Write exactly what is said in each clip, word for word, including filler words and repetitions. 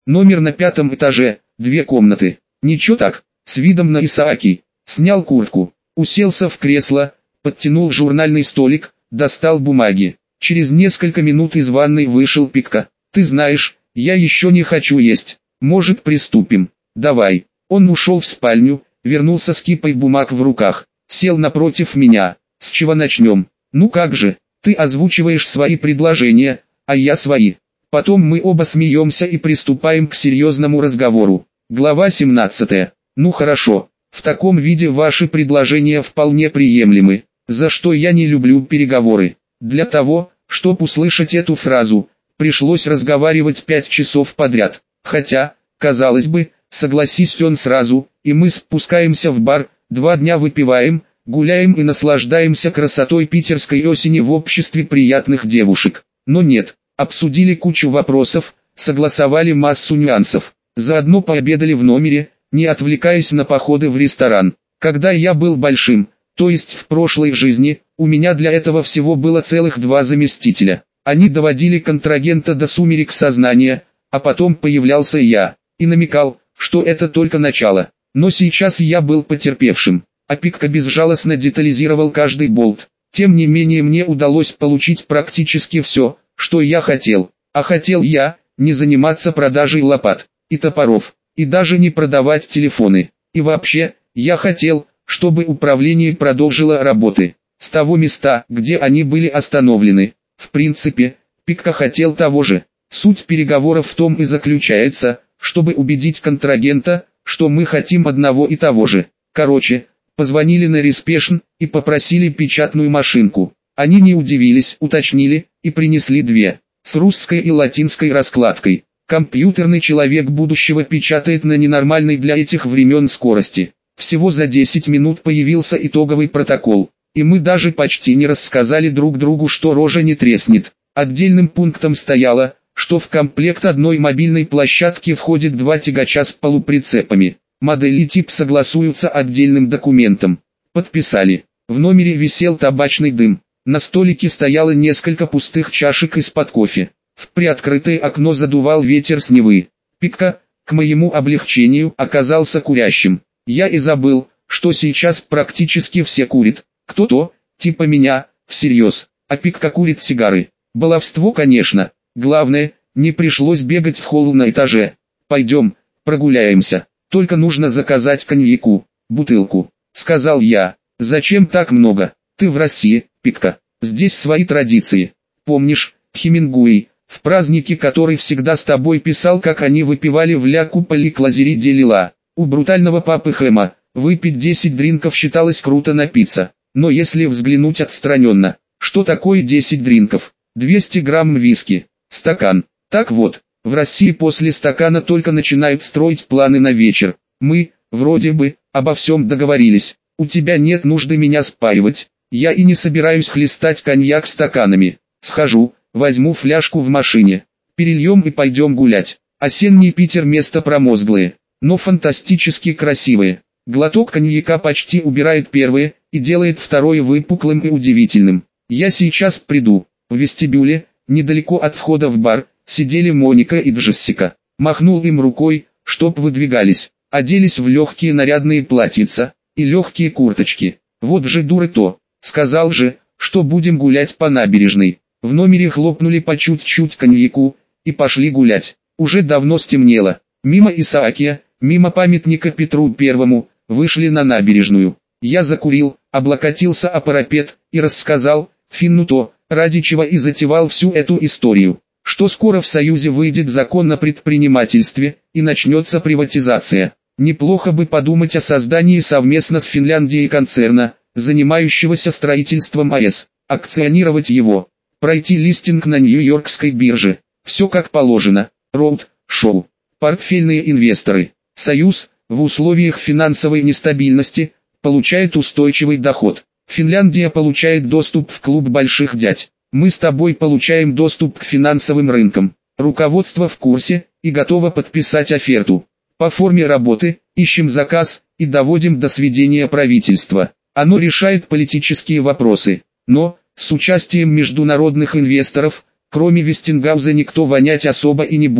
Номер на пятом этаже, две комнаты. Ничего так, с видом на Исааки. Снял куртку, уселся в кресло, подтянул журнальный столик, достал бумаги. Через несколько минут из ванной вышел Пикка. «Ты знаешь, я еще не хочу есть. Может, приступим?» «Давай». Он ушел в спальню, вернулся с кипой бумаг в руках. Сел напротив меня. «С чего начнем?» «Ну как же, ты озвучиваешь свои предложения, а я свои. Потом мы оба смеемся и приступаем к серьезному разговору». Глава семнадцатая. «Ну хорошо, в таком виде ваши предложения вполне приемлемы. За что я не люблю переговоры? Для того, чтобы услышать эту фразу, пришлось разговаривать пять часов подряд. Хотя, казалось бы, согласись он сразу, и мы спускаемся в бар, два дня выпиваем, гуляем и наслаждаемся красотой питерской осени в обществе приятных девушек. Но нет, обсудили кучу вопросов, согласовали массу нюансов. Заодно пообедали в номере, не отвлекаясь на походы в ресторан. Когда я был большим, то есть в прошлой жизни, у меня для этого всего было целых два заместителя. Они доводили контрагента до сумерек сознания, а потом появлялся я, и намекал, что это только начало. Но сейчас я был потерпевшим, а Пикка безжалостно детализировал каждый болт. Тем не менее мне удалось получить практически все, что я хотел. А хотел я, не заниматься продажей лопат и топоров, и даже не продавать телефоны. И вообще, я хотел, чтобы управление продолжило работы с того места, где они были остановлены. В принципе, Пикка хотел того же. Суть переговоров в том и заключается, чтобы убедить контрагента, что мы хотим одного и того же. Короче, позвонили на Респешн и попросили печатную машинку. Они не удивились, уточнили и принесли две, с русской и латинской раскладкой. Компьютерный человек будущего печатает на ненормальной для этих времен скорости. Всего за десять минут появился итоговый протокол, и мы даже почти не рассказали друг другу, что рожа не треснет. Отдельным пунктом стояло, что в комплект одной мобильной площадки входит два тягача с полуприцепами. Модель и тип согласуются отдельным документом. Подписали. В номере висел табачный дым. На столике стояло несколько пустых чашек из-под кофе. В приоткрытое окно задувал ветер с Невы. Пикка, к моему облегчению, оказался курящим. Я и забыл, что сейчас практически все курят. Кто-то, типа меня, всерьез, а Пикка курит сигары. Баловство, конечно. Главное, не пришлось бегать в холл на этаже. Пойдем, прогуляемся. Только нужно заказать коньяку, бутылку, сказал я. Зачем так много? Ты в России, Пикка. Здесь свои традиции. Помнишь, Хемингуэй, в празднике который всегда с тобой писал, как они выпивали в ля куполи клазери де лила. У брутального папы Хэма, выпить десять дринков считалось круто напиться. Но если взглянуть отстраненно, что такое десять дринков? двести грамм виски, стакан. Так вот, в России после стакана только начинают строить планы на вечер. Мы, вроде бы, обо всем договорились. У тебя нет нужды меня спаивать. Я и не собираюсь хлестать коньяк стаканами. Схожу, возьму фляжку в машине. Перельем и пойдем гулять. Осенний Питер место промозглое, но фантастически красивое. Глоток коньяка почти убирает первое и делает второе выпуклым и удивительным. Я сейчас приду. В вестибюле, недалеко от входа в бар, сидели Моника и Джессика. Махнул им рукой, чтоб выдвигались. Оделись в легкие нарядные платьица и легкие курточки. Вот же дуры-то. Сказал же, что будем гулять по набережной. В номере хлопнули по чуть-чуть коньяку и пошли гулять. Уже давно стемнело. Мимо Исаакия, мимо памятника Петру Первому, вышли на набережную. Я закурил, облокотился о парапет и рассказал Финну то, ради чего и затевал всю эту историю. Что скоро в Союзе выйдет закон о предпринимательстве и начнется приватизация. Неплохо бы подумать о создании совместно с Финляндией концерна, занимающегося строительством АЭС, акционировать его, пройти листинг на Нью-Йоркской бирже. Все как положено. Роуд, шоу. Портфельные инвесторы. Союз, в условиях финансовой нестабильности, получает устойчивый доход. Финляндия получает доступ в клуб больших дядь. Мы с тобой получаем доступ к финансовым рынкам. Руководство в курсе и готово подписать оферту. По форме работы, ищем заказ и доводим до сведения правительства. Оно решает политические вопросы. Но, с участием международных инвесторов, кроме Вестингауза никто вонять особо и не будет.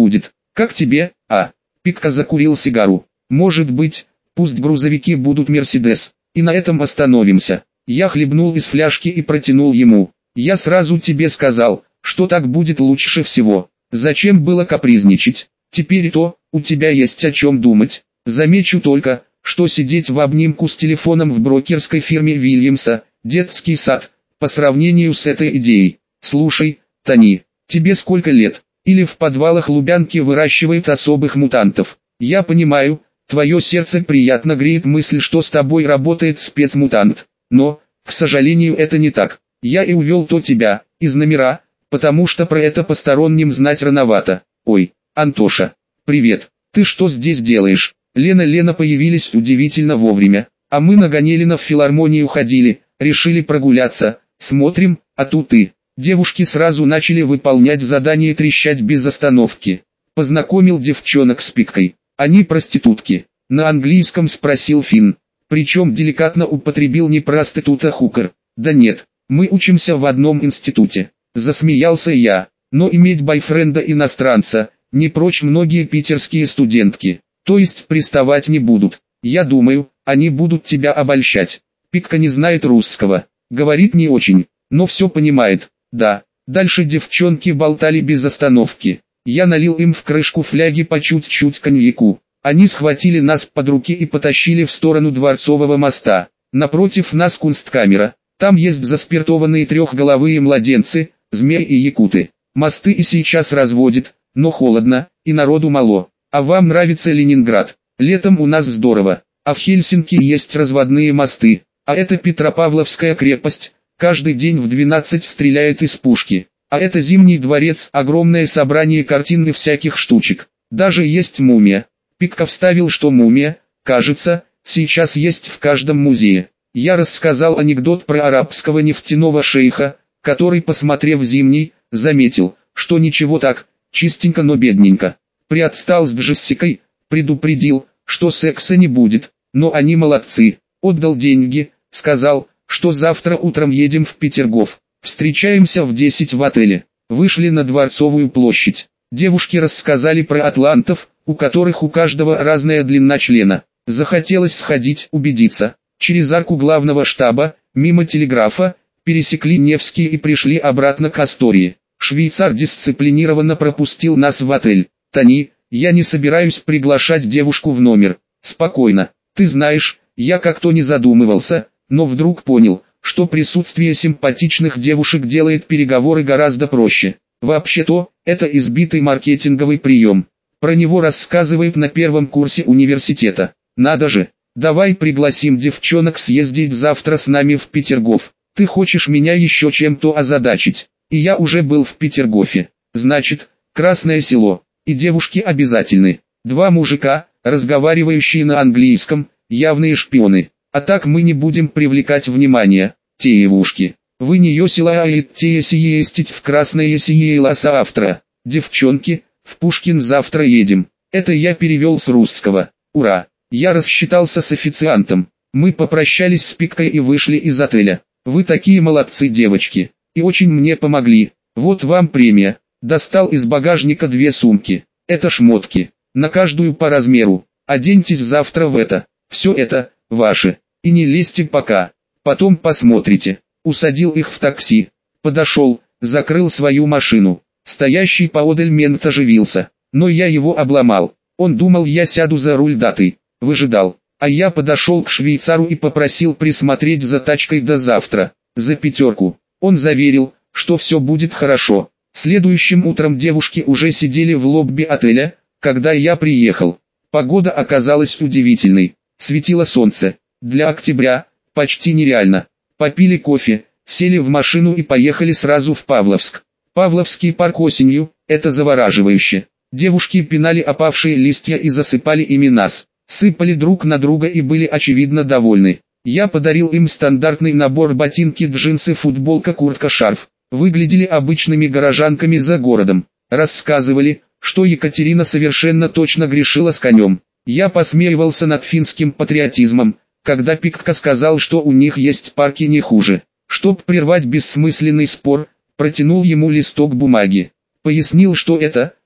Как тебе, а? Пикка закурил сигару. Может быть, пусть грузовики будут Мерседес, и на этом остановимся. Я хлебнул из фляжки и протянул ему. Я сразу тебе сказал, что так будет лучше всего. Зачем было капризничать? Теперь то, у тебя есть о чем думать. Замечу только, что сидеть в обнимку с телефоном в брокерской фирме Вильямса, детский сад, по сравнению с этой идеей. Слушай, Тони, тебе сколько лет? Или в подвалах Лубянки выращивают особых мутантов? Я понимаю, твое сердце приятно греет мысль, что с тобой работает спецмутант. Но, к сожалению, это не так. Я и увел-то тебя, из номера, потому что про это посторонним знать рановато. Ой, Антоша, привет, ты что здесь делаешь? Лена Лена появились удивительно вовремя, а мы на Ганелина в филармонию ходили, решили прогуляться, смотрим, а тут ты. Девушки сразу начали выполнять задание, трещать без остановки. Познакомил девчонок с Пиккой. Они проститутки. На английском спросил Финн. Причем деликатно употребил не проститут, а хукер. Да нет, мы учимся в одном институте. Засмеялся я. Но иметь бойфренда иностранца, не прочь многие питерские студентки. То есть приставать не будут. Я думаю, они будут тебя обольщать. Пикка не знает русского. Говорит не очень, но все понимает. Да, дальше девчонки болтали без остановки. Я налил им в крышку фляги по чуть-чуть коньяку. Они схватили нас под руки и потащили в сторону Дворцового моста. Напротив нас кунсткамера. Там есть заспиртованные трехголовые младенцы, змеи и якуты. Мосты и сейчас разводят, но холодно, и народу мало. А вам нравится Ленинград? Летом у нас здорово. А в Хельсинки есть разводные мосты. А это Петропавловская крепость. Каждый день в двенадцать стреляет из пушки. А это Зимний дворец, огромное собрание картин и всяких штучек. Даже есть мумия. Пикка вставил, что мумия, кажется, сейчас есть в каждом музее. Я рассказал анекдот про арабского нефтяного шейха, который, посмотрев Зимний, заметил, что ничего так, чистенько, но бедненько. Приотстал с Джессикой, предупредил, что секса не будет, но они молодцы. Отдал деньги, сказал, что завтра утром едем в Петергоф. Встречаемся в десять в отеле. Вышли на Дворцовую площадь. Девушки рассказали про атлантов, у которых у каждого разная длина члена. Захотелось сходить, убедиться. Через арку главного штаба, мимо телеграфа, пересекли Невский и пришли обратно к Астории. Швейцар дисциплинированно пропустил нас в отель. Тони, я не собираюсь приглашать девушку в номер. Спокойно. Ты знаешь, я как-то не задумывался, но вдруг понял, что присутствие симпатичных девушек делает переговоры гораздо проще. Вообще-то, это избитый маркетинговый прием. Про него рассказывают на первом курсе университета. Надо же, давай пригласим девчонок съездить завтра с нами в Петергоф. Ты хочешь меня еще чем-то озадачить? И я уже был в Петергофе. Значит, Красное Село. И девушки обязательны. Два мужика, разговаривающие на английском, явные шпионы. А так мы не будем привлекать внимание. Девушки, вы не ёсила, а идти съездить в Красное Село завтра. Девчонки, в Пушкин завтра едем. Это я перевел с русского. Ура! Я рассчитался с официантом. Мы попрощались с Пиккой и вышли из отеля. Вы такие молодцы, девочки. И очень мне помогли. Вот вам премия. Достал из багажника две сумки. Это шмотки. На каждую по размеру. Оденьтесь завтра в это. Все это ваше. И не лезьте пока. Потом посмотрите. Усадил их в такси. Подошел, закрыл свою машину. Стоящий поодаль мент оживился. Но я его обломал. Он думал, я сяду за руль датой. Выжидал. А я подошел к швейцару и попросил присмотреть за тачкой до завтра. За пятерку. Он заверил, что все будет хорошо. Следующим утром девушки уже сидели в лобби отеля, когда я приехал. Погода оказалась удивительной. Светило солнце. Для октября почти нереально. Попили кофе, сели в машину и поехали сразу в Павловск. Павловский парк осенью – это завораживающе. Девушки пинали опавшие листья и засыпали ими нас. Сыпали друг на друга и были очевидно довольны. Я подарил им стандартный набор: ботинки, джинсы, футболка, куртка, шарф. Выглядели обычными горожанками за городом. Рассказывали, что Екатерина совершенно точно грешила с конем. Я посмеивался над финским патриотизмом, когда Пикка сказал, что у них есть парки не хуже. Чтоб прервать бессмысленный спор, протянул ему листок бумаги. Пояснил, что это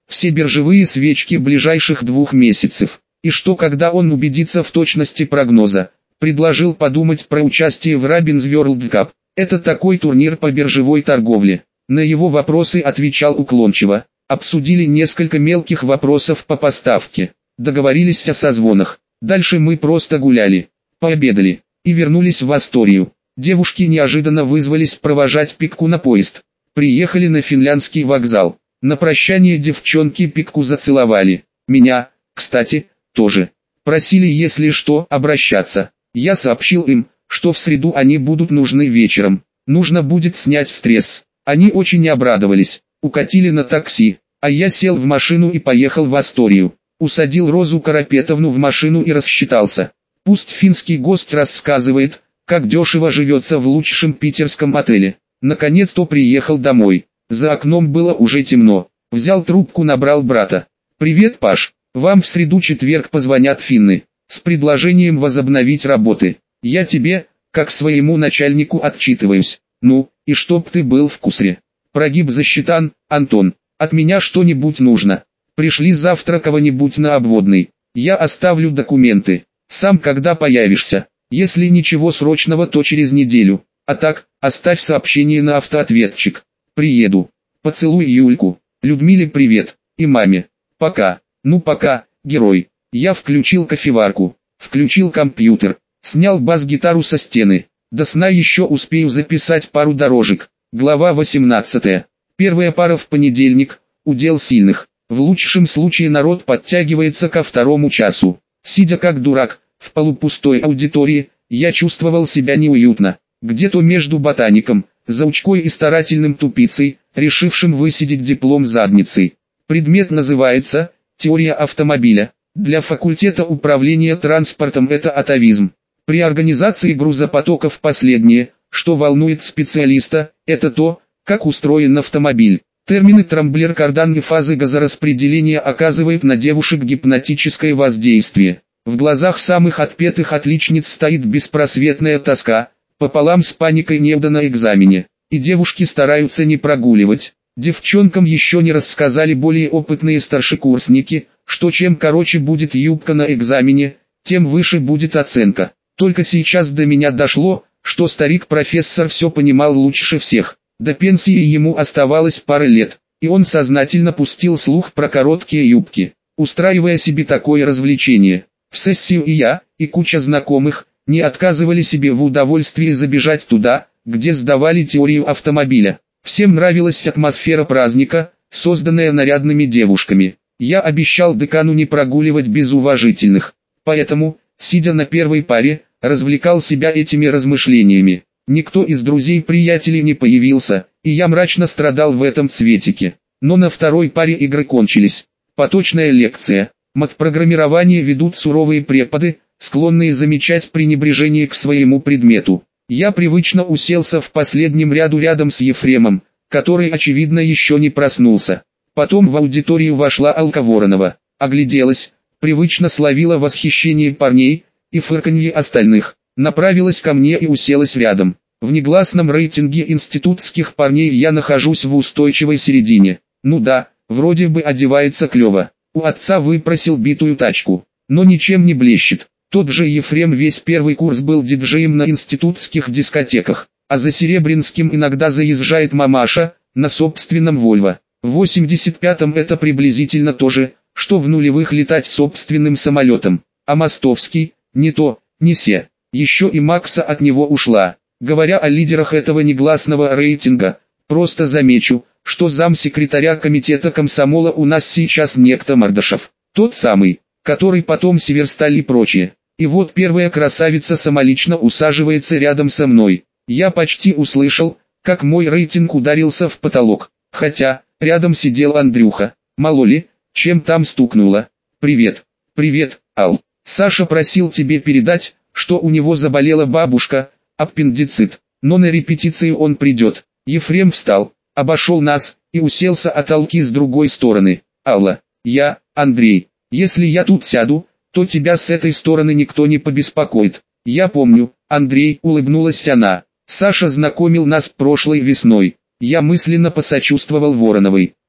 все биржевые свечки ближайших двух месяцев. И что, когда он убедится в точности прогноза, предложил подумать про участие в Rabbids World Cup. Это такой турнир по биржевой торговле. На его вопросы отвечал уклончиво. Обсудили несколько мелких вопросов по поставке. Договорились о созвонах. Дальше мы просто гуляли, пообедали и вернулись в Асторию. Девушки неожиданно вызвались провожать Пикку на поезд. Приехали на финляндский вокзал. На прощание девчонки Пикку зацеловали. Меня, кстати, тоже. Просили, если что, обращаться. Я сообщил им, что в среду они будут нужны вечером. Нужно будет снять стресс. Они очень обрадовались. Укатили на такси, а я сел в машину и поехал в Асторию. Усадил Розу Карапетовну в машину и рассчитался. Пусть финский гость рассказывает, как дешево живется в лучшем питерском отеле. Наконец-то приехал домой. За окном было уже темно. Взял трубку, набрал брата. «Привет, Паш. Вам в среду-четверг позвонят финны с предложением возобновить работы. Я тебе, как своему начальнику, отчитываюсь. Ну, и чтоб ты был в курсе. Прогиб засчитан, Антон. От меня что-нибудь нужно. Пришли завтра кого-нибудь на обводный. Я оставлю документы. Сам когда появишься. Если ничего срочного, то через неделю. А так, оставь сообщение на автоответчик. Приеду. Поцелуй Юльку. Людмиле привет. И маме. Пока. Ну пока, герой». Я включил кофеварку. Включил компьютер. Снял бас-гитару со стены. До сна еще успею записать пару дорожек. Глава восемнадцатая. Первая пара в понедельник. Удел сильных. В лучшем случае народ подтягивается ко второму часу. Сидя как дурак, в полупустой аудитории, я чувствовал себя неуютно. Где-то между ботаником, заучкой и старательным тупицей, решившим высидеть диплом задницей. Предмет называется «Теория автомобиля». Для факультета управления транспортом это атовизм. При организации грузопотоков последнее, что волнует специалиста, это то, как устроен автомобиль. Термины трамблер-кардан и фазы газораспределения оказывают на девушек гипнотическое воздействие. В глазах самых отпетых отличниц стоит беспросветная тоска, пополам с паникой неуда на экзамене. И девушки стараются не прогуливать. Девчонкам еще не рассказали более опытные старшекурсники, что чем короче будет юбка на экзамене, тем выше будет оценка. Только сейчас до меня дошло, что старик-профессор все понимал лучше всех. До пенсии ему оставалось пара лет, и он сознательно пустил слух про короткие юбки, устраивая себе такое развлечение. В сессию и я, и куча знакомых, не отказывали себе в удовольствии забежать туда, где сдавали теорию автомобиля. Всем нравилась атмосфера праздника, созданная нарядными девушками. Я обещал декану не прогуливать без уважительных, поэтому, сидя на первой паре, развлекал себя этими размышлениями. Никто из друзей-приятелей не появился, и я мрачно страдал в этом цветике. Но на второй паре игры кончились. Поточная лекция. Матпрограммирование ведут суровые преподы, склонные замечать пренебрежение к своему предмету. Я привычно уселся в последнем ряду рядом с Ефремом, который, очевидно, еще не проснулся. Потом в аудиторию вошла Алка Воронова, огляделась, привычно словила восхищение парней и фырканье остальных, направилась ко мне и уселась рядом. В негласном рейтинге институтских парней я нахожусь в устойчивой середине. Ну да, вроде бы одевается клево. У отца выпросил битую тачку, но ничем не блещет. Тот же Ефрем весь первый курс был диджеем на институтских дискотеках, а за Серебрянским иногда заезжает мамаша, на собственном Вольво. В восемьдесят пятом это приблизительно то же, что в нулевых летать собственным самолетом. А Мостовский, не то, не се. Еще и Макса от него ушла. Говоря о лидерах этого негласного рейтинга, просто замечу, что замсекретаря комитета комсомола у нас сейчас некто Мордашев. Тот самый, который потом Северсталь и прочее. И вот первая красавица самолично усаживается рядом со мной. Я почти услышал, как мой рейтинг ударился в потолок. Хотя, рядом сидел Андрюха. Мало ли, чем там стукнуло. «Привет, привет, Ал. Саша просил тебе передать, что у него заболела бабушка, аппендицит, но на репетицию он придет». Ефрем встал, обошел нас и уселся от Алки с другой стороны. «Алла, я, Андрей, если я тут сяду, то тебя с этой стороны никто не побеспокоит». «Я помню, Андрей», — улыбнулась она. «Саша знакомил нас прошлой весной». Я мысленно посочувствовал Вороновой.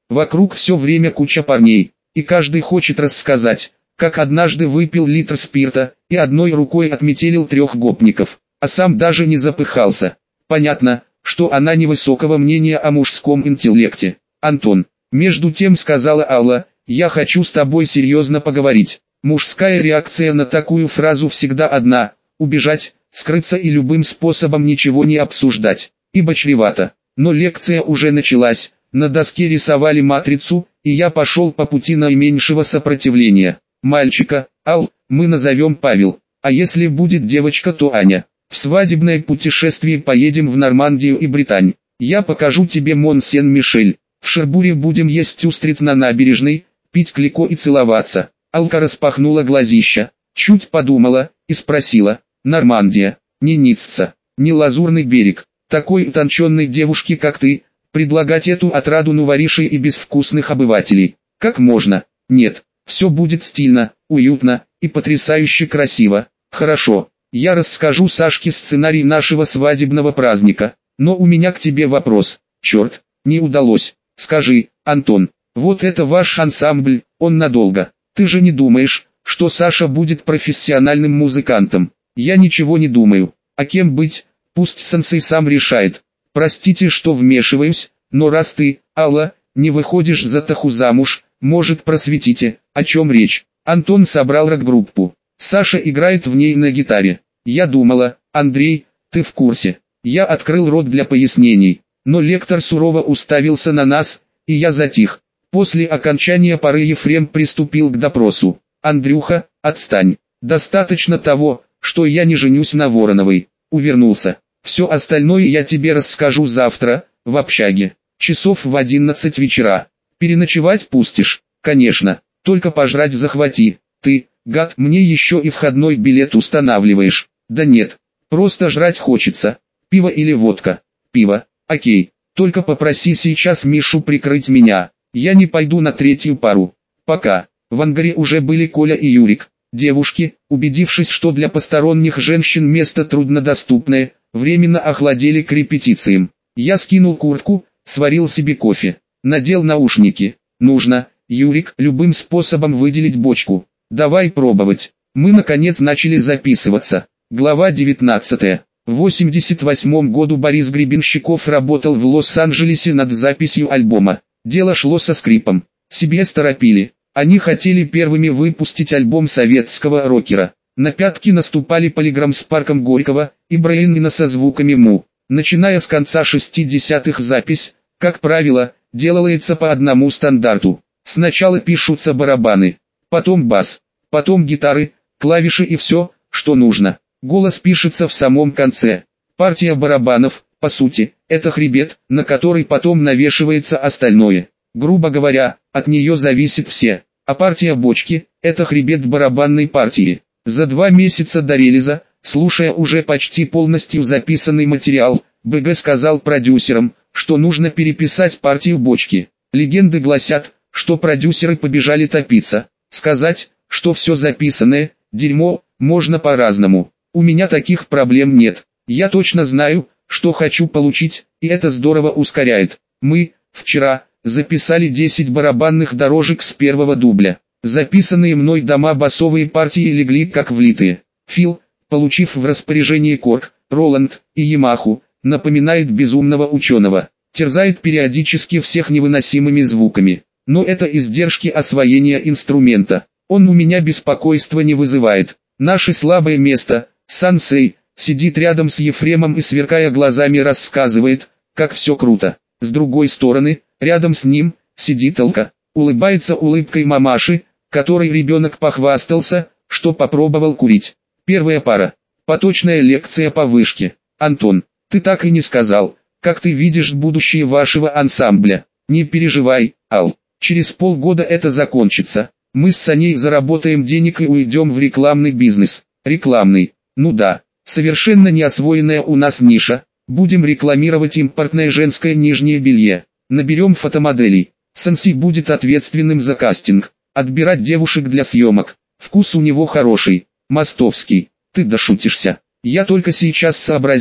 Вокруг все время куча парней, и каждый хочет рассказать, как однажды выпил литр спирта, и одной рукой отметелил трех гопников, а сам даже не запыхался. Понятно, что она невысокого мнения о мужском интеллекте. Антон, между тем сказала Алла, я хочу с тобой серьезно поговорить. Мужская реакция на такую фразу всегда одна – убежать, скрыться и любым способом ничего не обсуждать, ибо чревато. Но лекция уже началась, на доске рисовали матрицу, и я пошел по пути наименьшего сопротивления. Мальчика, Ал, мы назовем Павел, а если будет девочка, то Аня. В свадебное путешествие поедем в Нормандию и Британь. Я покажу тебе Мон-Сен-Мишель. В Шербуре будем есть устриц на набережной, пить клико и целоваться. Алка распахнула глазища, чуть подумала и спросила: Нормандия, не Ницца, не Лазурный берег, такой утонченной девушке, как ты, предлагать эту отраду новоришей и безвкусных обывателей? Как можно? Нет, все будет стильно, уютно и потрясающе красиво. Хорошо, я расскажу Сашке сценарий нашего свадебного праздника, но у меня к тебе вопрос. Черт, не удалось. Скажи, Антон, вот это ваш ансамбль, он надолго? Ты же не думаешь, что Саша будет профессиональным музыкантом? Я ничего не думаю. А кем быть, пусть сенсей сам решает. Простите, что вмешиваюсь, но раз ты, Алла, не выходишь за Таху замуж, может, просветите, о чем речь? Антон собрал рок-группу. Саша играет в ней на гитаре. Я думала, Андрей, ты в курсе. Я открыл рот для пояснений, но лектор сурово уставился на нас, и я затих. После окончания пары Ефрем приступил к допросу. Андрюха, отстань. Достаточно того, что я не женюсь на Вороновой. Увернулся. Все остальное я тебе расскажу завтра, в общаге. Часов в одиннадцать вечера. Переночевать пустишь? Конечно. Только пожрать захвати. Ты, гад, мне еще и входной билет устанавливаешь. Да нет, просто жрать хочется. Пиво или водка? Пиво. Окей. Только попроси сейчас Мишу прикрыть меня. Я не пойду на третью пару. Пока. В ангаре уже были Коля и Юрик. Девушки, убедившись, что для посторонних женщин место труднодоступное, временно охладели к репетициям. Я скинул куртку, сварил себе кофе, надел наушники. Нужно, Юрик, любым способом выделить бочку. Давай пробовать. Мы наконец начали записываться. Глава девятнадцатая. В восемьдесят восьмом году Борис Гребенщиков работал в Лос-Анджелесе над записью альбома. Дело шло со скрипом. си би эс торопили. Они хотели первыми выпустить альбом советского рокера. На пятки наступали Polygram с Парком Горького и Брейнина со звуками му. Начиная с конца шестидесятых запись, как правило, делается по одному стандарту. Сначала пишутся барабаны, потом бас, потом гитары, клавиши и все, что нужно. Голос пишется в самом конце. Партия барабанов, по сути, это хребет, на который потом навешивается остальное. Грубо говоря, от нее зависит все. А партия бочки – это хребет барабанной партии. За два месяца до релиза, слушая уже почти полностью записанный материал, БГ сказал продюсерам, что нужно переписать партию бочки. Легенды гласят, что продюсеры побежали топиться. Сказать, что все записанное – дерьмо, можно по-разному. У меня таких проблем нет. Я точно знаю, что хочу получить, и это здорово ускоряет. Мы, вчера, записали десять барабанных дорожек с первого дубля. Записанные мной дома басовые партии легли как влитые. Фил, получив в распоряжение Корг, Роланд и Ямаху, напоминает безумного ученого. Терзает периодически всех невыносимыми звуками. Но это издержки освоения инструмента. Он у меня беспокойства не вызывает. Наше слабое место, Сансей, сидит рядом с Ефремом и сверкая глазами рассказывает, как все круто. С другой стороны, рядом с ним, сидит Алка, улыбается улыбкой мамаши, которой ребенок похвастался, что попробовал курить. Первая пара. Поточная лекция по вышке. Антон, ты так и не сказал, как ты видишь будущее вашего ансамбля. Не переживай, Ал, через полгода это закончится. Мы с Саней заработаем денег и уйдем в рекламный бизнес. Рекламный, ну да, совершенно неосвоенная у нас ниша. Будем рекламировать импортное женское нижнее белье. Наберем фотомоделей. Сенсей будет ответственным за кастинг. Отбирать девушек для съемок. Вкус у него хороший. Мостовский. Ты дошутишься. Я только сейчас сообразил,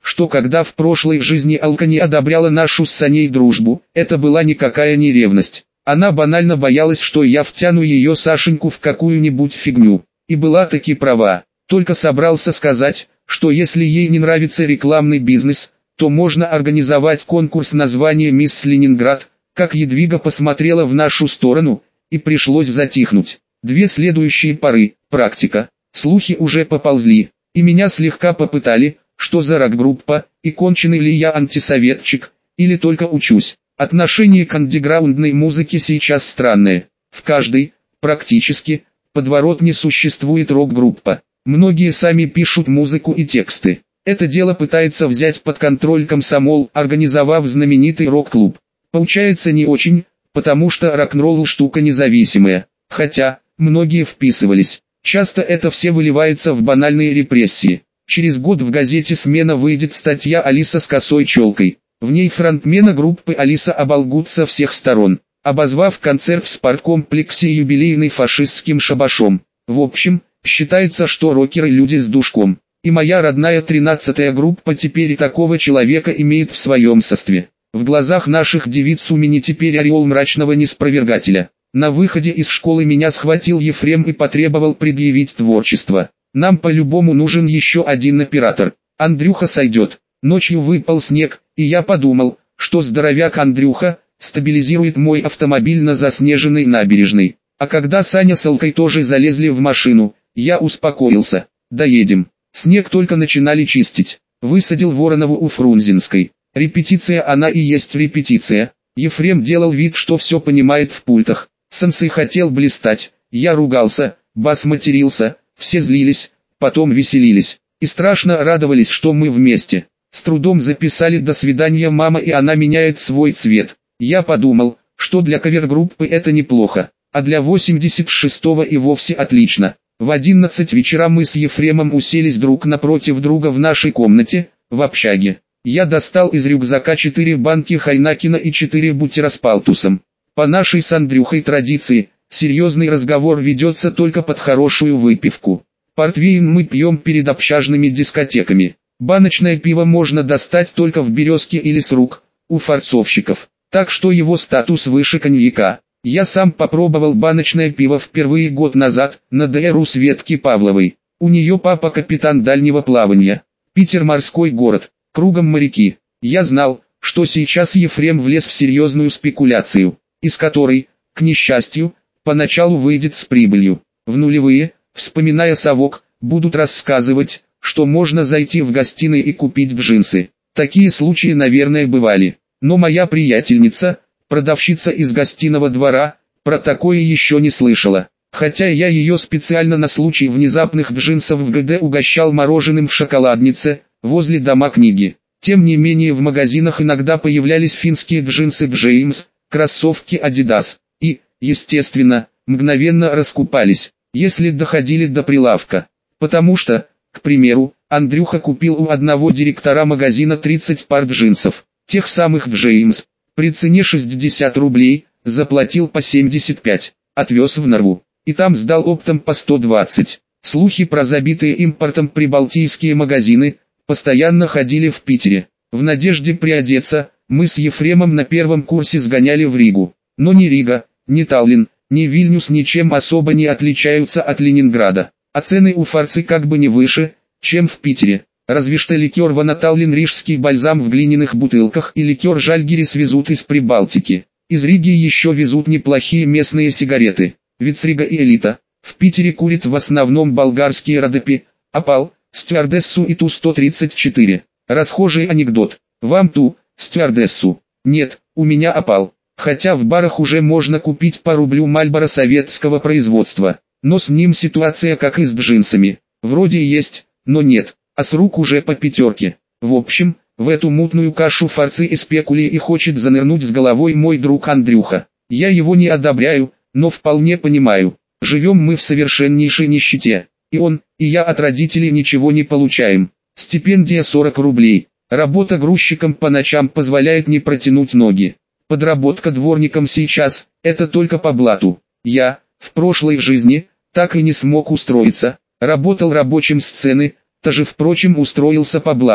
что когда в прошлой жизни Алка не одобряла нашу с Саней дружбу, это была никакая не ревность. Она банально боялась, что я втяну ее Сашеньку в какую-нибудь фигню. И была таки права. Только собрался сказать, что если ей не нравится рекламный бизнес, то можно организовать конкурс на звание «Мисс Ленинград», как Едвига посмотрела в нашу сторону, и пришлось затихнуть. Две следующие поры, практика, слухи уже поползли, и меня слегка попытали, что за рок-группа, и конченый ли я антисоветчик, или только учусь. Отношение к андеграундной музыке сейчас странное. В каждой, практически, подворотне существует рок-группа. Многие сами пишут музыку и тексты. Это дело пытается взять под контроль комсомол, организовав знаменитый рок-клуб. Получается не очень, потому что рок-н-ролл штука независимая. Хотя, многие вписывались. Часто это все выливается в банальные репрессии. Через год в газете «Смена» выйдет статья «Алиса с косой челкой». В ней фронтмена группы Алиса оболгут со всех сторон, обозвав концерт в спорткомплексе юбилейный фашистским шабашом. В общем, считается, что рокеры люди с душком. И моя родная тринадцатая группа теперь и такого человека имеет в своем составе. В глазах наших девиц у меня теперь ореол мрачного неспровергателя. На выходе из школы меня схватил Ефрем и потребовал предъявить творчество. Нам по-любому нужен еще один оператор. Андрюха сойдет. Ночью выпал снег, и я подумал, что здоровяк Андрюха стабилизирует мой автомобиль на заснеженной набережной. А когда Саня с Алкой тоже залезли в машину, я успокоился. Доедем. Снег только начинали чистить. Высадил Воронову у Фрунзенской. Репетиция она и есть репетиция. Ефрем делал вид, что все понимает в пультах. Сенсей хотел блистать. Я ругался, бас матерился, все злились, потом веселились. И страшно радовались, что мы вместе. С трудом записали «До свидания, мама», и она меняет свой цвет. Я подумал, что для кавер-группы это неплохо, а для восемьдесят шестого и вовсе отлично. В одиннадцать вечера мы с Ефремом уселись друг напротив друга в нашей комнате, в общаге. Я достал из рюкзака четыре банки Хайнакена и четыре бутера с палтусом. По нашей с Андрюхой традиции, серьезный разговор ведется только под хорошую выпивку. Портвейн мы пьем перед общажными дискотеками. Баночное пиво можно достать только в «Березке» или с рук, у форцовщиков. Так что его статус выше коньяка. Я сам попробовал баночное пиво впервые год назад, на ДР у Светки Павловой. У нее папа капитан дальнего плавания. Питер морской город, кругом моряки. Я знал, что сейчас Ефрем влез в серьезную спекуляцию, из которой, к несчастью, поначалу выйдет с прибылью. В нулевые, вспоминая совок, будут рассказывать, что можно зайти в гостиной и купить джинсы. Такие случаи, наверное, бывали. Но моя приятельница, продавщица из гостиного двора, про такое еще не слышала. Хотя я ее специально на случай внезапных джинсов в ГД угощал мороженым в шоколаднице, возле дома книги. Тем не менее в магазинах иногда появлялись финские джинсы Джеймс, кроссовки Adidas. И, естественно, мгновенно раскупались, если доходили до прилавка. Потому что, к примеру, Андрюха купил у одного директора магазина тридцать пар джинсов, тех самых Джеймс, при цене шестьдесят рублей, заплатил по семьдесят пять, отвез в Нарву, и там сдал оптом по сто двадцать. Слухи про забитые импортом прибалтийские магазины постоянно ходили в Питере. В надежде приодеться, мы с Ефремом на первом курсе сгоняли в Ригу. Но ни Рига, ни Таллин, ни Вильнюс ничем особо не отличаются от Ленинграда. А цены у фарцы как бы не выше, чем в Питере. Разве что ликер Ванаталлин рижский бальзам в глиняных бутылках и ликер Жальгирис везут из Прибалтики. Из Риги еще везут неплохие местные сигареты. Вицрига и Элита. В Питере курят в основном болгарские Родопи, Опал, стюардессу и Ту сто тридцать четыре. Расхожий анекдот. Вам Ту, стюардессу? Нет, у меня Опал. Хотя в барах уже можно купить по рублю Мальборо советского производства. Но с ним ситуация как и с джинсами. Вроде есть, но нет, а с рук уже по пятерке. В общем, в эту мутную кашу фарцы и спекули и хочет занырнуть с головой мой друг Андрюха. Я его не одобряю, но вполне понимаю. Живем мы в совершеннейшей нищете. И он, и я от родителей ничего не получаем. Стипендия сорок рублей. Работа грузчиком по ночам позволяет не протянуть ноги. Подработка дворником сейчас, это только по блату. Я, в прошлой жизни, так и не смог устроиться. Работал рабочим сцены, тоже впрочем устроился по блату.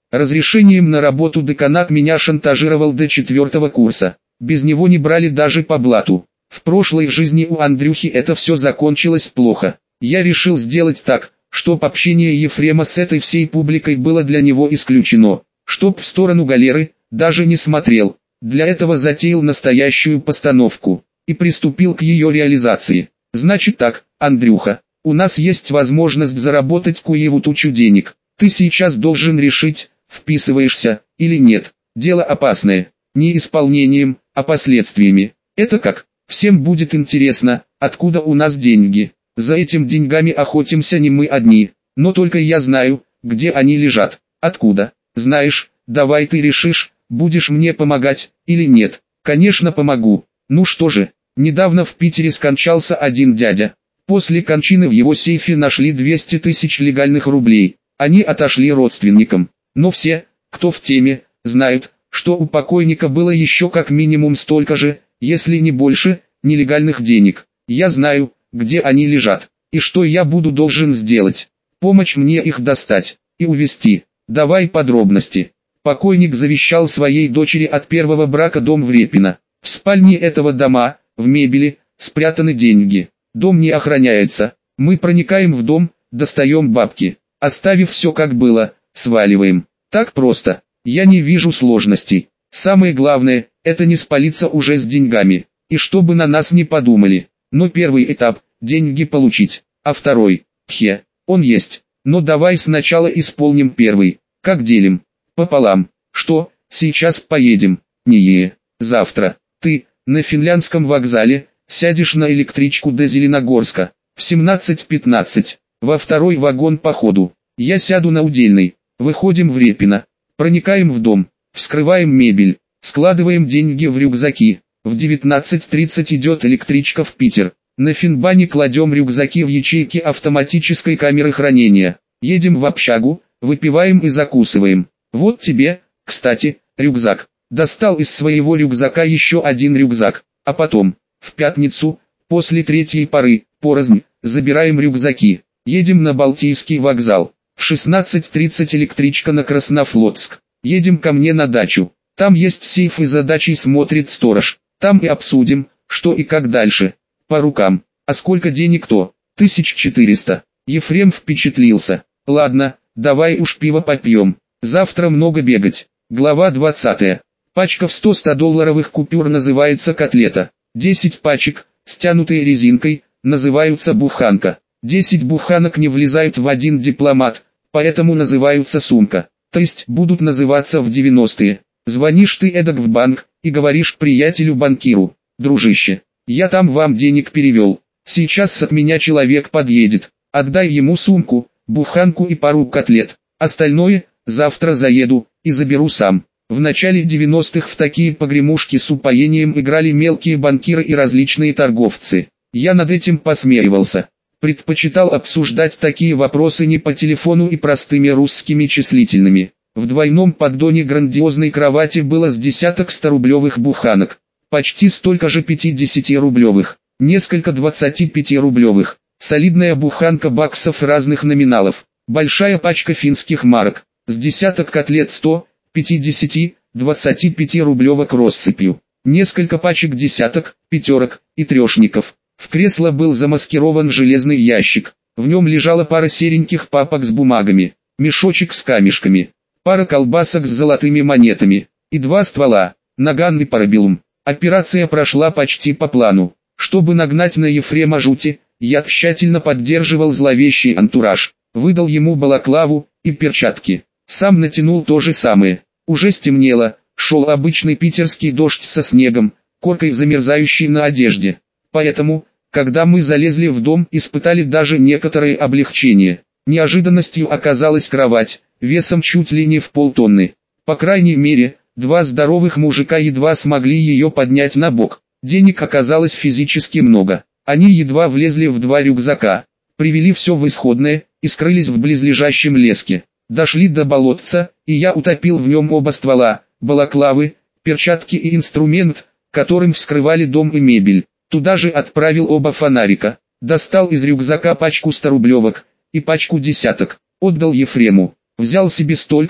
Разрешением на работу деканат меня шантажировал до четвертого курса. Без него не брали даже по блату. В прошлой жизни у Андрюхи это все закончилось плохо. Я решил сделать так, чтоб общение Ефрема с этой всей публикой было для него исключено. Чтоб в сторону галеры даже не смотрел. Для этого затеял настоящую постановку и приступил к ее реализации. Значит так, Андрюха, у нас есть возможность заработать куеву тучу денег. Ты сейчас должен решить, вписываешься или нет. Дело опасное. Не исполнением, а последствиями. Это как? Всем будет интересно, откуда у нас деньги. За этим деньгами охотимся не мы одни. Но только я знаю, где они лежат. Откуда? Знаешь, давай ты решишь, будешь мне помогать или нет. Конечно помогу. Ну что же, недавно в Питере скончался один дядя. После кончины в его сейфе нашли двести тысяч легальных рублей. Они отошли родственникам. Но все, кто в теме, знают, что у покойника было еще как минимум столько же, если не больше, нелегальных денег. Я знаю, где они лежат, и что я буду должен сделать. Помочь мне их достать и увезти. Давай подробности. Покойник завещал своей дочери от первого брака дом в Репино. В спальне этого дома, в мебели, спрятаны деньги. Дом не охраняется. Мы проникаем в дом, достаем бабки. Оставив все как было, сваливаем. Так просто. Я не вижу сложностей. Самое главное, это не спалиться уже с деньгами. И чтобы на нас не подумали. Но первый этап – деньги получить. А второй – пхе, он есть. Но давай сначала исполним первый. Как делим? Пополам. Что, сейчас поедем? Не, завтра. Ты, на Финляндском вокзале, сядешь на электричку до Зеленогорска. В семнадцать пятнадцать. Во второй вагон по ходу. Я сяду на Удельный. Выходим в Репино. Проникаем в дом. Вскрываем мебель. Складываем деньги в рюкзаки. В девятнадцать тридцать идет электричка в Питер. На Финбане кладем рюкзаки в ячейки автоматической камеры хранения. Едем в общагу, выпиваем и закусываем. Вот тебе, кстати, рюкзак. Достал из своего рюкзака еще один рюкзак. А потом, в пятницу, после третьей поры, порознь, забираем рюкзаки. Едем на Балтийский вокзал. В шестнадцать тридцать электричка на Краснофлотск. Едем ко мне на дачу. Там есть сейф и за дачей смотрит сторож. Там и обсудим, что и как дальше. По рукам. А сколько денег то? Тысяч четыреста. Ефрем впечатлился. Ладно, давай уж пиво попьем. Завтра много бегать. Глава двадцатая. Пачка в сто долларовых купюр называется котлета. десять пачек, стянутые резинкой, называются буханка. десять буханок не влезают в один дипломат, поэтому называются сумка. То есть будут называться в девяностые. Звонишь ты эдак в банк и говоришь приятелю-банкиру: дружище, я там вам денег перевел. Сейчас от меня человек подъедет. Отдай ему сумку, буханку и пару котлет. Остальное завтра заеду и заберу сам. В начале девяностых в такие погремушки с упоением играли мелкие банкиры и различные торговцы. Я над этим посмеивался. Предпочитал обсуждать такие вопросы не по телефону и простыми русскими числительными. В двойном поддоне грандиозной кровати было с десяток сторублевых буханок. Почти столько же пятидесятирублевых, несколько двадцатипятирублевых. Солидная буханка баксов разных номиналов. Большая пачка финских марок. С десяток котлет сто, пятьдесят, двадцатипятирублевок россыпью. Несколько пачек десяток, пятерок и трешников. В кресло был замаскирован железный ящик. В нем лежала пара сереньких папок с бумагами, мешочек с камешками, пара колбасок с золотыми монетами и два ствола, наган и парабеллум. Операция прошла почти по плану. Чтобы нагнать на Ефрема жути, я тщательно поддерживал зловещий антураж. Выдал ему балаклаву и перчатки. Сам натянул то же самое. Уже стемнело, шел обычный питерский дождь со снегом, коркой замерзающей на одежде. Поэтому, когда мы залезли в дом, испытали даже некоторое облегчение. Неожиданностью оказалась кровать, весом чуть ли не в полтонны. По крайней мере, два здоровых мужика едва смогли ее поднять на бок. Денег оказалось физически много. Они едва влезли в два рюкзака, привели все в исходное и скрылись в близлежащем леске. Дошли до болотца, и я утопил в нем оба ствола, балаклавы, перчатки и инструмент, которым вскрывали дом и мебель. Туда же отправил оба фонарика. Достал из рюкзака пачку сторублевок и пачку десяток. Отдал Ефрему. Взял себе столько же.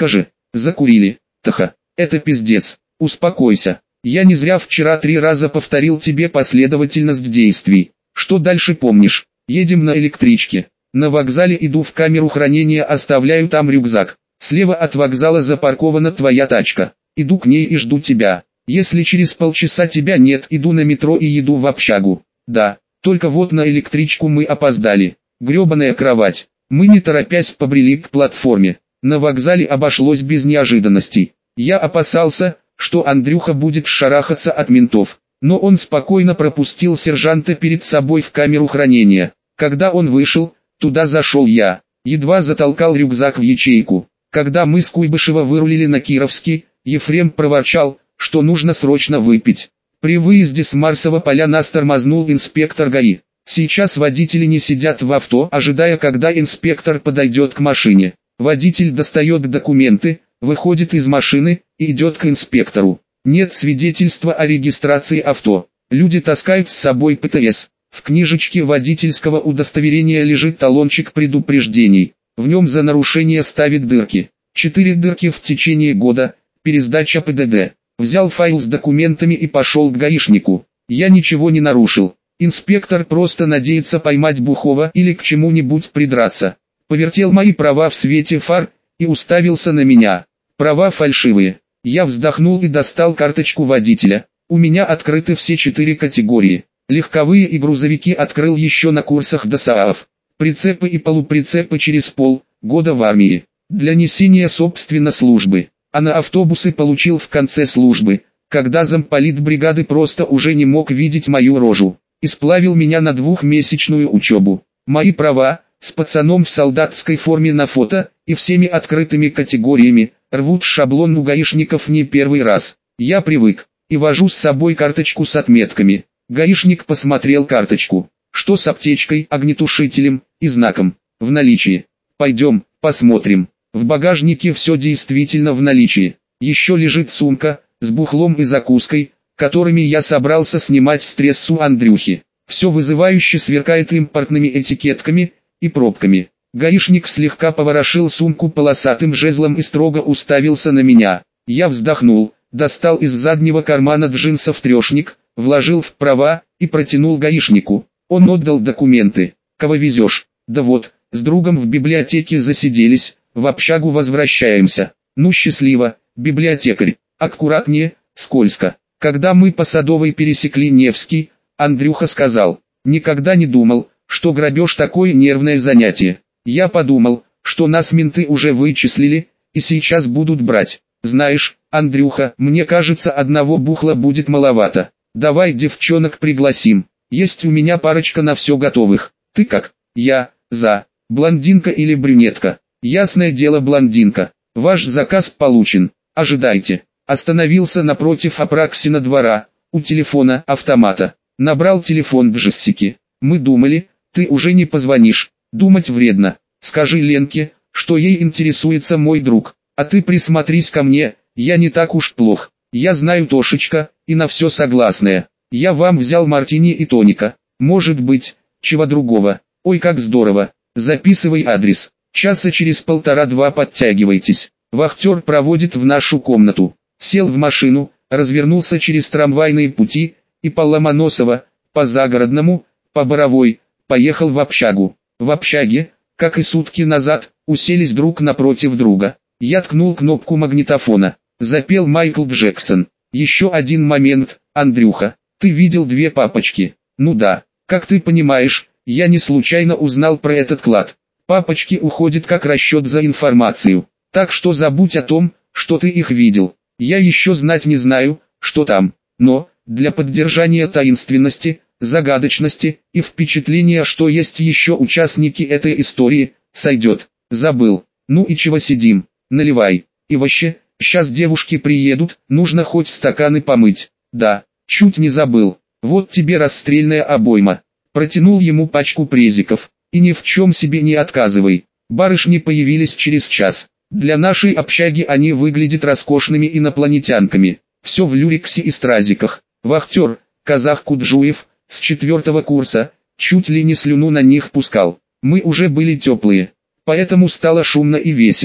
Закурили. Таха, это пиздец. Успокойся. Я не зря вчера три раза повторил тебе последовательность действий. Что дальше помнишь? Едем на электричке. На вокзале иду в камеру хранения, оставляю там рюкзак. Слева от вокзала запаркована твоя тачка. Иду к ней и жду тебя. Если через полчаса тебя нет, иду на метро и еду в общагу. Да, только вот на электричку мы опоздали. Гребаная кровать. Мы не торопясь побрели к платформе. На вокзале обошлось без неожиданностей. Я опасался, что Андрюха будет шарахаться от ментов. Но он спокойно пропустил сержанта перед собой в камеру хранения. Когда он вышел, туда зашел я. Едва затолкал рюкзак в ячейку. Когда мы с Куйбышева вырулили на Кировский, Ефрем проворчал, что нужно срочно выпить. При выезде с Марсового поля нас тормознул инспектор ГАИ. Сейчас водители не сидят в авто, ожидая, когда инспектор подойдет к машине. Водитель достает документы, выходит из машины и идет к инспектору. Нет свидетельства о регистрации авто. Люди таскают с собой ПТС. В книжечке водительского удостоверения лежит талончик предупреждений. В нем за нарушение ставят дырки. Четыре дырки в течение года, пересдача ПДД. Взял файл с документами и пошел к гаишнику. Я ничего не нарушил. Инспектор просто надеется поймать бухого или к чему-нибудь придраться. Повертел мои права в свете фар и уставился на меня. Права фальшивые. Я вздохнул и достал карточку водителя. У меня открыты все четыре категории. Легковые и грузовики открыл еще на курсах ДОСААФ. Прицепы и полуприцепы через пол года в армии. Для несения собственно службы. А на автобусы получил в конце службы, когда замполит бригады просто уже не мог видеть мою рожу. И сплавил меня на двухмесячную учебу. Мои права, с пацаном в солдатской форме на фото, и всеми открытыми категориями, рвут шаблон у гаишников не первый раз. Я привык, и вожу с собой карточку с отметками. Гаишник посмотрел карточку. Что с аптечкой, огнетушителем и знаком? В наличии. Пойдем, посмотрим. В багажнике все действительно в наличии. Еще лежит сумка, с бухлом и закуской, которыми я собрался снимать стресс у Андрюхи. Все вызывающе сверкает импортными этикетками и пробками. Гаишник слегка поворошил сумку полосатым жезлом и строго уставился на меня. Я вздохнул, достал из заднего кармана джинсов трешник, вложил в права и протянул гаишнику. Он отдал документы. Кого везешь? Да вот, с другом в библиотеке засиделись, в общагу возвращаемся. Ну счастливо, библиотекарь. Аккуратнее, скользко. Когда мы по Садовой пересекли Невский, Андрюха сказал: никогда не думал, что грабеж такое нервное занятие. Я подумал, что нас менты уже вычислили, и сейчас будут брать. Знаешь, Андрюха, мне кажется, одного бухла будет маловато. Давай девчонок пригласим. Есть у меня парочка на все готовых. Ты как? Я, за. Блондинка или брюнетка? Ясное дело, блондинка. Ваш заказ получен. Ожидайте. Остановился напротив Апраксина двора, у телефона автомата. Набрал телефон Джессики. Мы думали, ты уже не позвонишь. Думать вредно. Скажи Ленке, что ей интересуется мой друг. А ты присмотрись ко мне, я не так уж плох. Я знаю Тошечка, и на все согласная. Я вам взял мартини и тоника. Может быть, чего другого. Ой, как здорово. Записывай адрес. Часа через полтора-два подтягивайтесь. Вахтер проводит в нашу комнату. Сел в машину, развернулся через трамвайные пути, и по Ломоносово, по Загородному, по Боровой, поехал в общагу. В общаге, как и сутки назад, уселись друг напротив друга. Я ткнул кнопку магнитофона. Запел Майкл Джексон. Еще один момент, Андрюха. Ты видел две папочки? Ну да. Как ты понимаешь, я не случайно узнал про этот клад. Папочки уходят как расчет за информацию. Так что забудь о том, что ты их видел. Я еще знать не знаю, что там. Но, для поддержания таинственности, загадочности и впечатления, что есть еще участники этой истории, сойдет. Забыл. Ну и чего сидим? Наливай. И вообще, сейчас девушки приедут, нужно хоть стаканы помыть. Да, чуть не забыл. Вот тебе расстрельная обойма. Протянул ему пачку презиков. И ни в чем себе не отказывай. Барышни появились через час. Для нашей общаги они выглядят роскошными инопланетянками. Все в люрексе и стразиках. Вахтер, казах Куджуев, с четвертого курса, чуть ли не слюну на них пускал. Мы уже были теплые. Поэтому стало шумно и весело.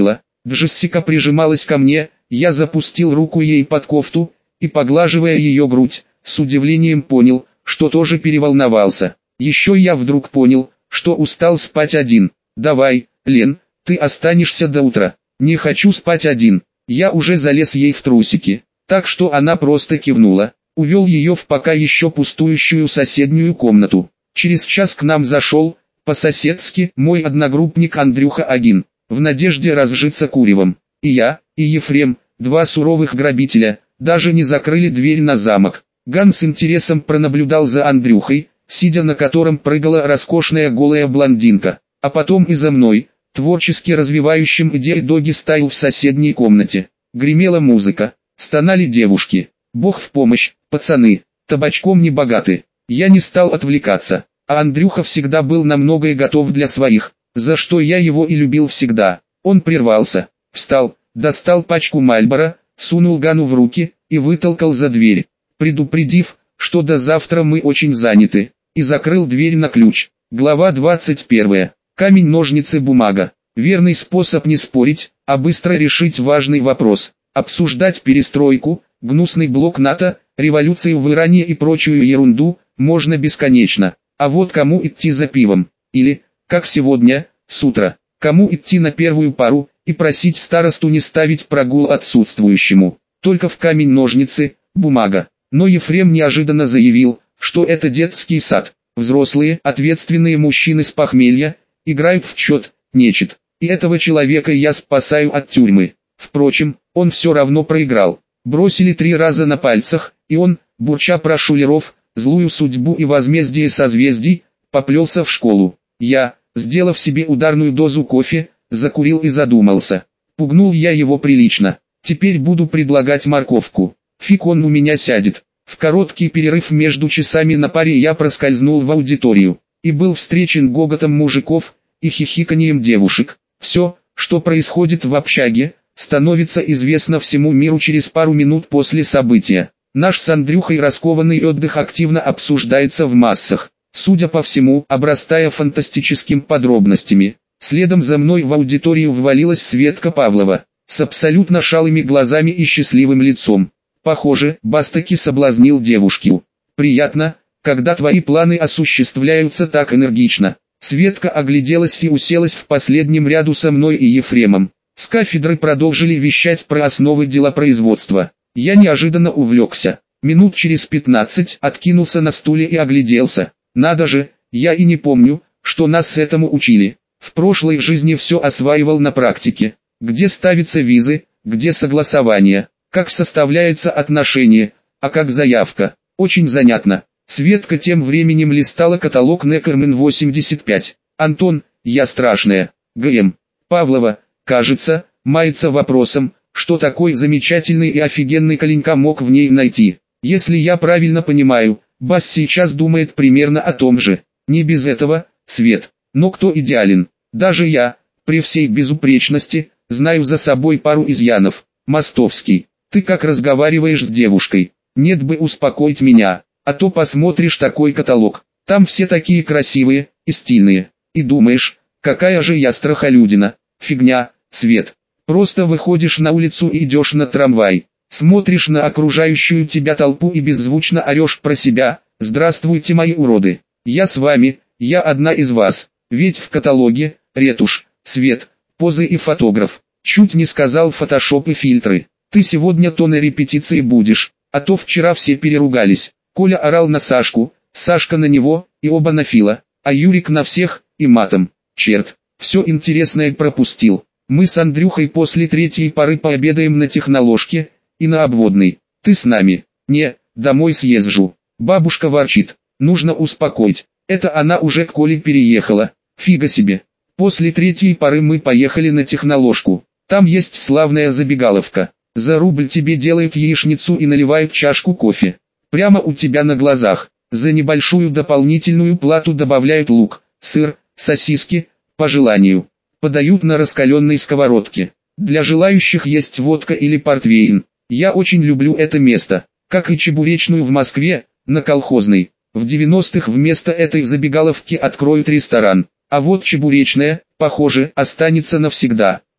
Джессика прижималась ко мне, я запустил руку ей под кофту, и поглаживая ее грудь, с удивлением понял, что тоже переволновался. Еще я вдруг понял, что устал спать один. «Давай, Лен, ты останешься до утра». «Не хочу спать один». Я уже залез ей в трусики, так что она просто кивнула. Увел ее в пока еще пустующую соседнюю комнату. Через час к нам зашел, по-соседски, мой одногруппник Андрюха Агин, в надежде разжиться куревом. И я, и Ефрем, два суровых грабителя, даже не закрыли дверь на замок. Ган с интересом пронаблюдал за Андрюхой, сидя на котором прыгала роскошная голая блондинка, а потом и за мной, творчески развивающим идеи доги-стайл в соседней комнате. Гремела музыка, стонали девушки. Бог в помощь, пацаны, табачком не богаты. Я не стал отвлекаться, а Андрюха всегда был на многое готов для своих, за что я его и любил всегда. Он прервался, встал, достал пачку Мальбора, сунул Гану в руки и вытолкал за дверь, предупредив, что до завтра мы очень заняты, и закрыл дверь на ключ. Глава двадцать первая. Камень, ножницы, бумага. Верный способ не спорить, а быстро решить важный вопрос. Обсуждать перестройку, гнусный блок НАТО, революцию в Иране и прочую ерунду можно бесконечно. А вот кому идти за пивом? Или, как сегодня, с утра, кому идти на первую пару и просить старосту не ставить прогул отсутствующему? Только в камень, ножницы, бумага. Но Ефрем неожиданно заявил, что это детский сад. Взрослые, ответственные мужчины с похмелья играют в чет, нечет. И этого человека я спасаю от тюрьмы. Впрочем, он все равно проиграл. Бросили три раза на пальцах, и он, бурча про шулеров, злую судьбу и возмездие созвездий, поплелся в школу. Я, сделав себе ударную дозу кофе, закурил и задумался. Пугнул я его прилично. Теперь буду предлагать морковку. Фиг он у меня сядет. В короткий перерыв между часами на паре я проскользнул в аудиторию и был встречен гоготом мужиков и хихиканием девушек. Все, что происходит в общаге, становится известно всему миру через пару минут после события. Наш с Андрюхой раскованный отдых активно обсуждается в массах, судя по всему, обрастая фантастическими подробностями. Следом за мной в аудиторию ввалилась Светка Павлова, с абсолютно шалыми глазами и счастливым лицом. Похоже, Бас-таки соблазнил девушку. Приятно, когда твои планы осуществляются так энергично. Светка огляделась и уселась в последнем ряду со мной и Ефремом. С кафедры продолжили вещать про основы делопроизводства. Я неожиданно увлекся. Минут через пятнадцать откинулся на стуле и огляделся. Надо же, я и не помню, что нас этому учили. В прошлой жизни все осваивал на практике. Где ставятся визы, где согласование, как составляется отношение, а как заявка. Очень занятно. Светка тем временем листала каталог Некермен восемьдесят пять. Антон, я страшная. ГМ. Павлова, кажется, мается вопросом, что такой замечательный и офигенный Коленька мог в ней найти. Если я правильно понимаю, Бас сейчас думает примерно о том же. Не без этого, Свет. Но кто идеален? Даже я, при всей безупречности, знаю за собой пару изъянов. Мостовский, ты как разговариваешь с девушкой? Нет бы успокоить меня, а то посмотришь такой каталог. Там все такие красивые и стильные. И думаешь, какая же я страхолюдина. Фигня, Свет. Просто выходишь на улицу и идешь на трамвай. Смотришь на окружающую тебя толпу и беззвучно орешь про себя. Здравствуйте, мои уроды. Я с вами, я одна из вас. Ведь в каталоге ретушь, свет, позы и фотограф. Чуть не сказал фотошоп и фильтры. Ты сегодня-то на репетиции будешь, а то вчера все переругались. Коля орал на Сашку, Сашка на него, и оба на Фила, а Юрик на всех, и матом. Черт, все интересное пропустил. Мы с Андрюхой после третьей пары пообедаем на техноложке и на обводной. Ты с нами? Не, домой съезжу. Бабушка ворчит, нужно успокоить. Это она уже к Коле переехала. Фига себе. После третьей пары мы поехали на техноложку. Там есть славная забегаловка. За рубль тебе делают яичницу и наливают чашку кофе. Прямо у тебя на глазах. За небольшую дополнительную плату добавляют лук, сыр, сосиски, по желанию. Подают на раскаленной сковородке. Для желающих есть водка или портвейн. Я очень люблю это место. Как и чебуречную в Москве, на Колхозной. В девяностых вместо этой забегаловки откроют ресторан. А вот чебуречная, похоже, останется навсегда.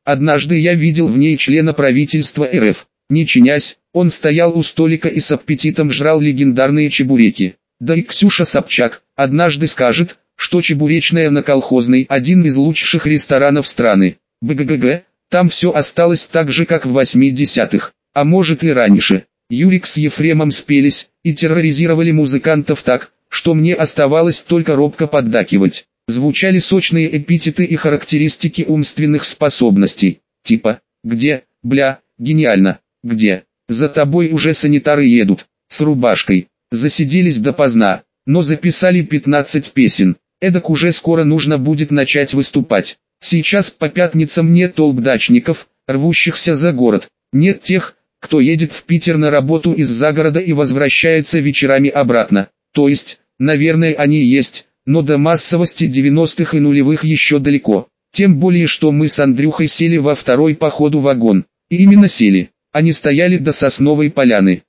Однажды я видел в ней члена правительства эр эф. Не чинясь, он стоял у столика и с аппетитом жрал легендарные чебуреки. Да и Ксюша Собчак однажды скажет, что чебуречная на Колхозной один из лучших ресторанов страны. БГГГ, там все осталось так же, как в восьмидесятых, а может и раньше. Юрик с Ефремом спелись и терроризировали музыкантов так, что мне оставалось только робко поддакивать. Звучали сочные эпитеты и характеристики умственных способностей, типа «Где, бля, гениально, где, за тобой уже санитары едут, с рубашкой, засиделись допоздна, но записали пятнадцать песен, эдак уже скоро нужно будет начать выступать. Сейчас по пятницам нет толп дачников, рвущихся за город, нет тех, кто едет в Питер на работу из-за города и возвращается вечерами обратно, то есть, наверное они есть, но до массовости девяностых и нулевых еще далеко. Тем более, что мы с Андрюхой сели во второй по ходу вагон. И именно сели, а не стояли до Сосновой Поляны.